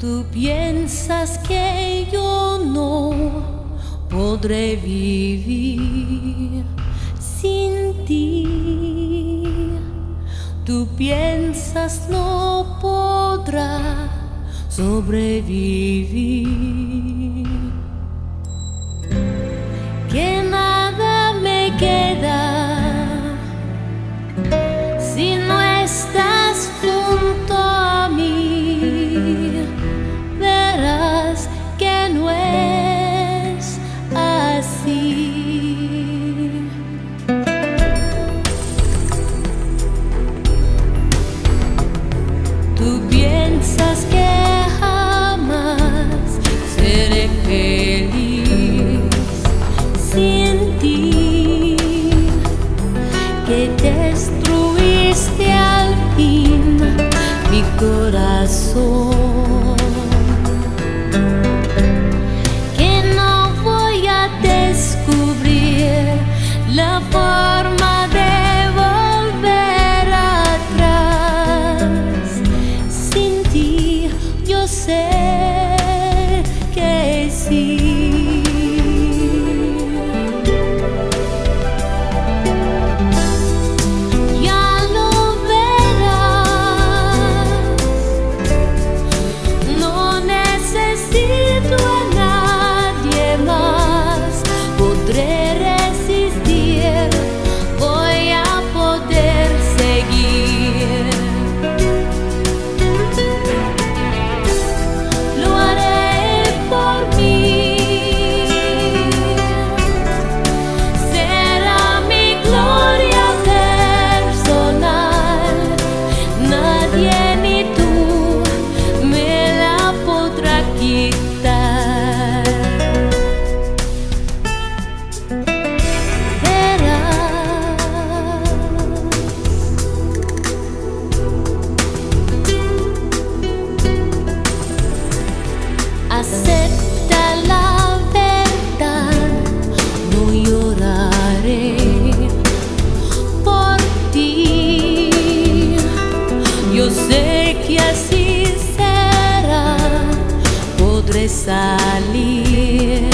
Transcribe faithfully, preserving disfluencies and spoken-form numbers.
Tú piensas que yo no podré vivir sin ti. Tú piensas no podrá sobrevivir. Que nada me queda si no estás junto a mí. Verás que no es así. Tú piensas que jamás seré feliz sin ti, que destruiste al fin mi corazón, que no voy a descubrir la forma de volver atrás. Sin ti yo sé que sí. Acepta la verdad, no lloraré por ti. Yo sé que así será, podré salir.